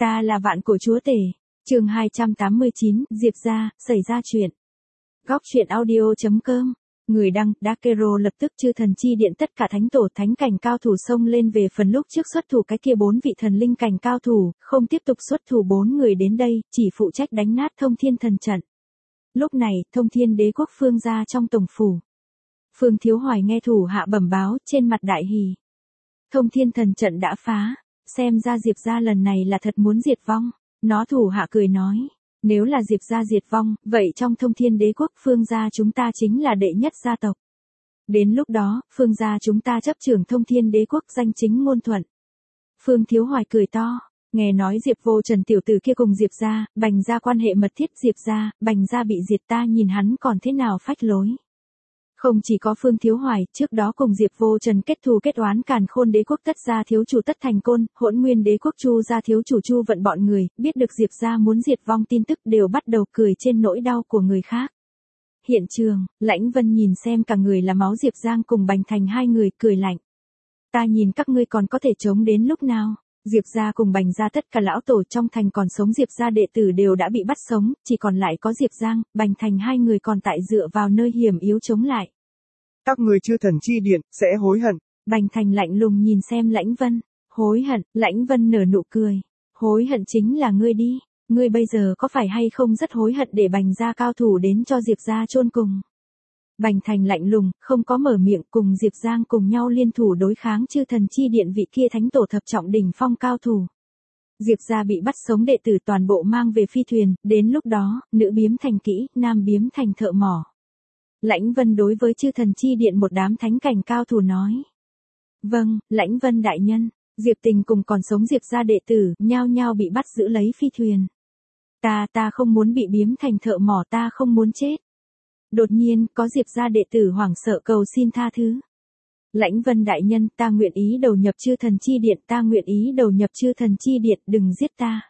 Ta là vạn cổ chúa tể. Chương 289, Diệp gia, xảy ra chuyện. Góc truyện audio.com. Người đăng, Dakero lập tức chư thần chi điện tất cả thánh tổ thánh cảnh cao thủ xông lên về phần lúc trước xuất thủ cái kia 4 vị thần linh cảnh cao thủ, không tiếp tục xuất thủ 4 người đến đây, chỉ phụ trách đánh nát thông thiên thần trận. Lúc này, thông thiên đế quốc Phương gia trong tổng phủ. Phương Thiếu Hoài nghe thủ hạ bẩm báo, trên mặt đại hỉ. Thông thiên thần trận đã phá, xem ra Diệp gia lần này là thật muốn diệt vong. Nó thủ hạ cười nói, nếu là Diệp gia diệt vong, vậy trong thông thiên đế quốc Phương gia chúng ta chính là đệ nhất gia tộc. Đến lúc đó, Phương gia chúng ta chấp trưởng thông thiên đế quốc danh chính ngôn thuận. Phương Thiếu Hoài cười to, nghe nói Diệp Vô Trần tiểu tử kia cùng Diệp gia, Bành gia quan hệ mật thiết, Diệp gia, Bành gia bị diệt, ta nhìn hắn còn thế nào phách lối. Không chỉ có Phương Thiếu Hoài, trước đó cùng Diệp Vô Trần kết thù kết oán Càn Khôn đế quốc Tất gia thiếu chủ Tất Thành Côn, Hỗn Nguyên đế quốc Chu gia thiếu chủ Chu Vận bọn người, biết được Diệp gia muốn diệt vong tin tức đều bắt đầu cười trên nỗi đau của người khác. Hiện trường, Lãnh Vân nhìn xem cả người là máu Diệp Giang cùng Bành Thành hai người cười lạnh. Ta nhìn các ngươi còn có thể chống đến lúc nào? Diệp gia cùng Bành gia tất cả lão tổ trong thành còn sống Diệp gia đệ tử đều đã bị bắt sống, chỉ còn lại có Diệp Giang, Bành Thành hai người còn tại dựa vào nơi hiểm yếu chống lại. Các người chư thần chi điện, sẽ hối hận. Bành Thành lạnh lùng nhìn xem Lãnh Vân. Hối hận, Lãnh Vân nở nụ cười. Hối hận chính là ngươi đi. Ngươi bây giờ có phải hay không rất hối hận để Bành gia cao thủ đến cho Diệp gia chôn cùng. Bành Thành lạnh lùng, không có mở miệng, cùng Diệp Giang cùng nhau liên thủ đối kháng chư thần chi điện vị kia thánh tổ thập trọng đỉnh phong cao thủ. Diệp gia bị bắt sống đệ tử toàn bộ mang về phi thuyền, đến lúc đó, nữ biếm thành kỹ, nam biếm thành thợ mỏ. Lãnh Vân đối với chư thần chi điện một đám thánh cảnh cao thủ nói. Vâng, Lãnh Vân đại nhân, Diệp Tình cùng còn sống Diệp gia đệ tử, nhao nhao bị bắt giữ lấy phi thuyền. Ta không muốn bị biếm thành thợ mỏ, ta không muốn chết. Đột nhiên, có Diệp gia đệ tử hoảng sợ cầu xin tha thứ. Lãnh Vân đại nhân, ta nguyện ý đầu nhập chư thần chi điện, ta nguyện ý đầu nhập chư thần chi điện, đừng giết ta.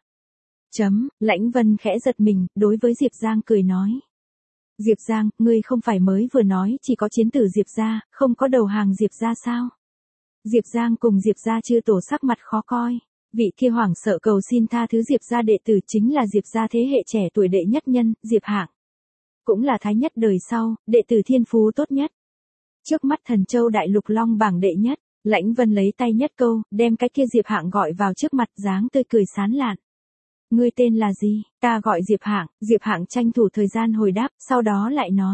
Lãnh Vân khẽ giật mình, đối với Diệp Giang cười nói. Diệp Giang, ngươi không phải mới vừa nói chỉ có chiến tử Diệp gia, không có đầu hàng Diệp gia sao? Diệp Giang cùng Diệp gia chư tổ sắc mặt khó coi. Vị kia hoảng sợ cầu xin tha thứ Diệp gia đệ tử chính là Diệp gia thế hệ trẻ tuổi đệ nhất nhân, Diệp Hạng. Cũng là thái nhất đời sau, đệ tử thiên phú tốt nhất. Trước mắt Thần Châu Đại Lục Long bảng đệ nhất, Lãnh Vân lấy tay nhất câu, đem cái kia Diệp Hạng gọi vào trước mặt, dáng tươi cười sán lạn. Ngươi tên là gì? Ta gọi Diệp Hạng tranh thủ thời gian hồi đáp, sau đó lại nói.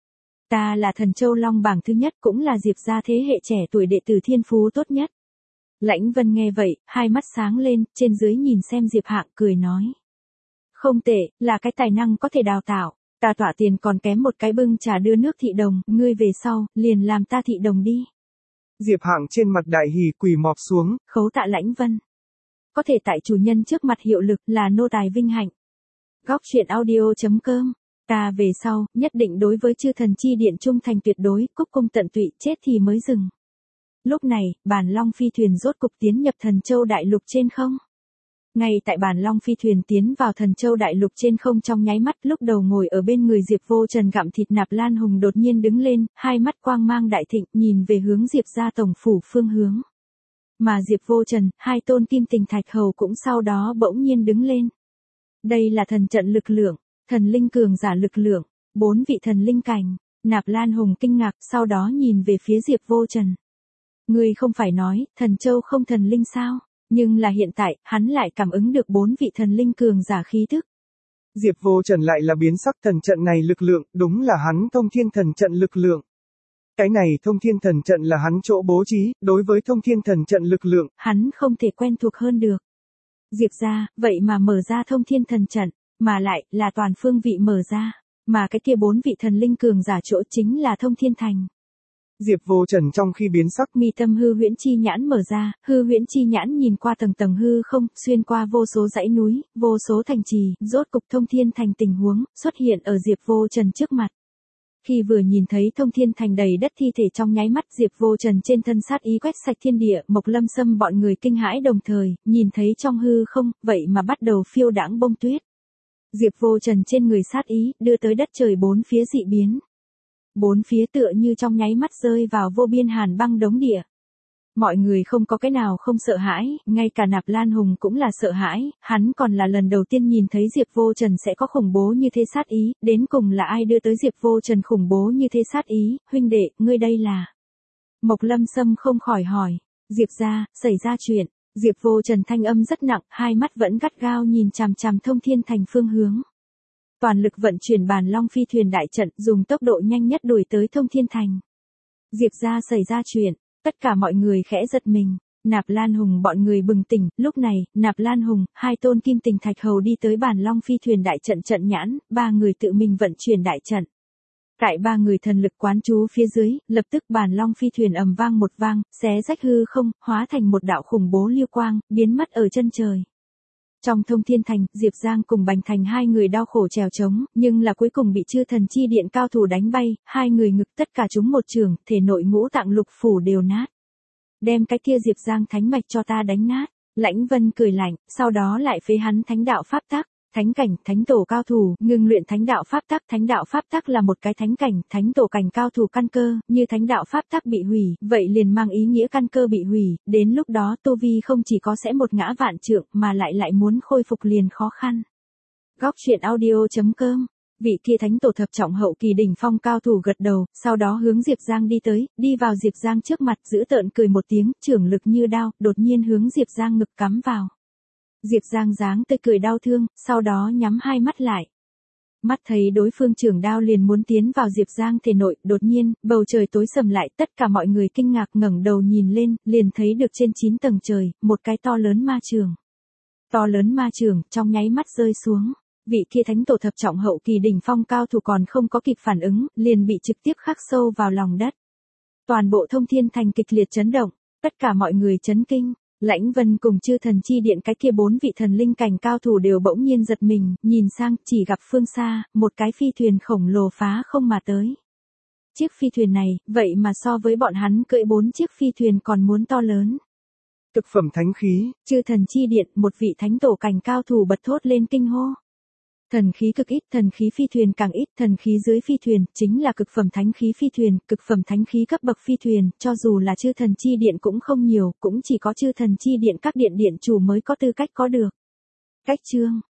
Ta là Thần Châu Long bảng thứ nhất, cũng là Diệp gia thế hệ trẻ tuổi đệ tử thiên phú tốt nhất. Lãnh Vân nghe vậy, hai mắt sáng lên, trên dưới nhìn xem Diệp Hạng cười nói. Không tệ, là cái tài năng có thể đào tạo. Ta tỏa tiền còn kém một cái bưng trà đưa nước thị đồng, ngươi về sau, liền làm ta thị đồng đi. Diệp Hạng trên mặt đại hỉ quỳ mọp xuống, khấu tạ Lãnh Vân. Có thể tại chủ nhân trước mặt hiệu lực là nô tài vinh hạnh. Góc truyện audio.com. Ta về sau, nhất định đối với chư thần chi điện trung thành tuyệt đối, cúc cung tận tụy, chết thì mới dừng. Lúc này, Bản Long phi thuyền rốt cục tiến nhập Thần Châu Đại Lục trên không. Ngay tại Bản Long phi thuyền tiến vào Thần Châu Đại Lục trên không trong nháy mắt, lúc đầu ngồi ở bên người Diệp Vô Trần gặm thịt Nạp Lan Hùng đột nhiên đứng lên, hai mắt quang mang đại thịnh, nhìn về hướng Diệp gia tổng phủ phương hướng. Mà Diệp Vô Trần, hai tôn kim tình thạch hầu cũng sau đó bỗng nhiên đứng lên. Đây là thần trận lực lượng, thần linh cường giả lực lượng, 4 vị thần linh cảnh. Nạp Lan Hùng kinh ngạc, sau đó nhìn về phía Diệp Vô Trần. Ngươi không phải nói, Thần Châu không thần linh sao? Nhưng là hiện tại, hắn lại cảm ứng được 4 vị thần linh cường giả khí tức. Diệp Vô Trần lại là biến sắc, thần trận này lực lượng, đúng là hắn thông thiên thần trận lực lượng. Cái này thông thiên thần trận là hắn chỗ bố trí, đối với thông thiên thần trận lực lượng, hắn không thể quen thuộc hơn được. Diệp gia, vậy mà mở ra thông thiên thần trận, mà lại là toàn phương vị mở ra, mà cái kia 4 vị thần linh cường giả chỗ chính là thông thiên thành. Diệp Vô Trần trong khi biến sắc, mi tâm hư huyễn chi nhãn mở ra, hư huyễn chi nhãn nhìn qua tầng tầng hư không, xuyên qua vô số dãy núi, vô số thành trì, rốt cục thông thiên thành tình huống, xuất hiện ở Diệp Vô Trần trước mặt. Khi vừa nhìn thấy thông thiên thành đầy đất thi thể trong nháy mắt Diệp Vô Trần trên thân sát ý quét sạch thiên địa, Mộc Lâm Sâm bọn người kinh hãi đồng thời, nhìn thấy trong hư không, vậy mà bắt đầu phiêu đãng bông tuyết. Diệp Vô Trần trên người sát ý, đưa tới đất trời bốn phía dị biến. Bốn phía tựa như trong nháy mắt rơi vào vô biên hàn băng đống địa. Mọi người không có cái nào không sợ hãi, ngay cả Nạp Lan Hùng cũng là sợ hãi, hắn còn là lần đầu tiên nhìn thấy Diệp Vô Trần sẽ có khủng bố như thế sát ý, đến cùng là ai đưa tới Diệp Vô Trần khủng bố như thế sát ý, huynh đệ, ngươi đây là. Mộc Lâm Sâm không khỏi hỏi, Diệp gia, xảy ra chuyện, Diệp Vô Trần thanh âm rất nặng, hai mắt vẫn gắt gao nhìn chằm chằm Thông Thiên Thành phương hướng. Toàn lực vận chuyển Bàn Long phi thuyền đại trận, dùng tốc độ nhanh nhất đuổi tới Thông Thiên Thành. Diệp gia xảy ra chuyện, tất cả mọi người khẽ giật mình. Nạp Lan Hùng bọn người bừng tỉnh, lúc này, Nạp Lan Hùng, hai tôn kim tình thạch hầu đi tới Bàn Long phi thuyền đại trận trận nhãn, ba người tự mình vận chuyển đại trận. Tại ba người thần lực quán chú phía dưới, lập tức Bàn Long phi thuyền ầm vang một vang, xé rách hư không, hóa thành một đạo khủng bố lưu quang, biến mất ở chân trời. Trong Thông Thiên Thành, Diệp Giang cùng Bành Thành hai người đau khổ trèo trống, nhưng là cuối cùng bị Chư Thần Chi Điện cao thủ đánh bay, hai người ngực tất cả chúng một trường, thể nội ngũ tạng lục phủ đều nát. Đem cái kia Diệp Giang thánh mạch cho ta đánh nát. Lãnh Vân cười lạnh, sau đó lại phế hắn thánh đạo pháp tắc. Thánh cảnh, thánh tổ cao thủ, ngừng luyện thánh đạo pháp tắc là một cái thánh cảnh, thánh tổ cảnh cao thủ căn cơ, như thánh đạo pháp tắc bị hủy, vậy liền mang ý nghĩa căn cơ bị hủy, đến lúc đó tu vi không chỉ có sẽ một ngã vạn trượng, mà lại muốn khôi phục liền khó khăn. Góc truyện audio.com. Vị kia thánh tổ thập trọng hậu kỳ đỉnh phong cao thủ gật đầu, sau đó hướng Diệp Giang đi tới, đi vào Diệp Giang trước mặt, giữ tợn cười một tiếng, trưởng lực như đao, đột nhiên hướng Diệp Giang ngực cắm vào. Diệp Giang dáng tươi cười đau thương, sau đó nhắm hai mắt lại. Mắt thấy đối phương trưởng đao liền muốn tiến vào Diệp Giang thể nội, đột nhiên, bầu trời tối sầm lại, tất cả mọi người kinh ngạc ngẩng đầu nhìn lên, liền thấy được trên 9 tầng trời, một cái to lớn ma trường. To lớn ma trường, trong nháy mắt rơi xuống. Vị kia thánh tổ thập trọng hậu kỳ đỉnh phong cao thủ còn không có kịp phản ứng, liền bị trực tiếp khắc sâu vào lòng đất. Toàn bộ Thông Thiên Thành kịch liệt chấn động, tất cả mọi người chấn kinh. Lãnh Vân cùng Chư Thần Chi Điện cái kia 4 vị thần linh cảnh cao thủ đều bỗng nhiên giật mình, nhìn sang, chỉ gặp phương xa, một cái phi thuyền khổng lồ phá không mà tới. Chiếc phi thuyền này, vậy mà so với bọn hắn cưỡi 4 chiếc phi thuyền còn muốn to lớn. Cực phẩm thánh khí. Chư Thần Chi Điện, một vị thánh tổ cảnh cao thủ bật thốt lên kinh hô. Thần khí cực ít, thần khí phi thuyền càng ít, thần khí dưới phi thuyền, chính là cực phẩm thánh khí phi thuyền, cực phẩm thánh khí cấp bậc phi thuyền, cho dù là Chư Thần Chi Điện cũng không nhiều, cũng chỉ có Chư Thần Chi Điện các điện điện chủ mới có tư cách có được. Cách chương.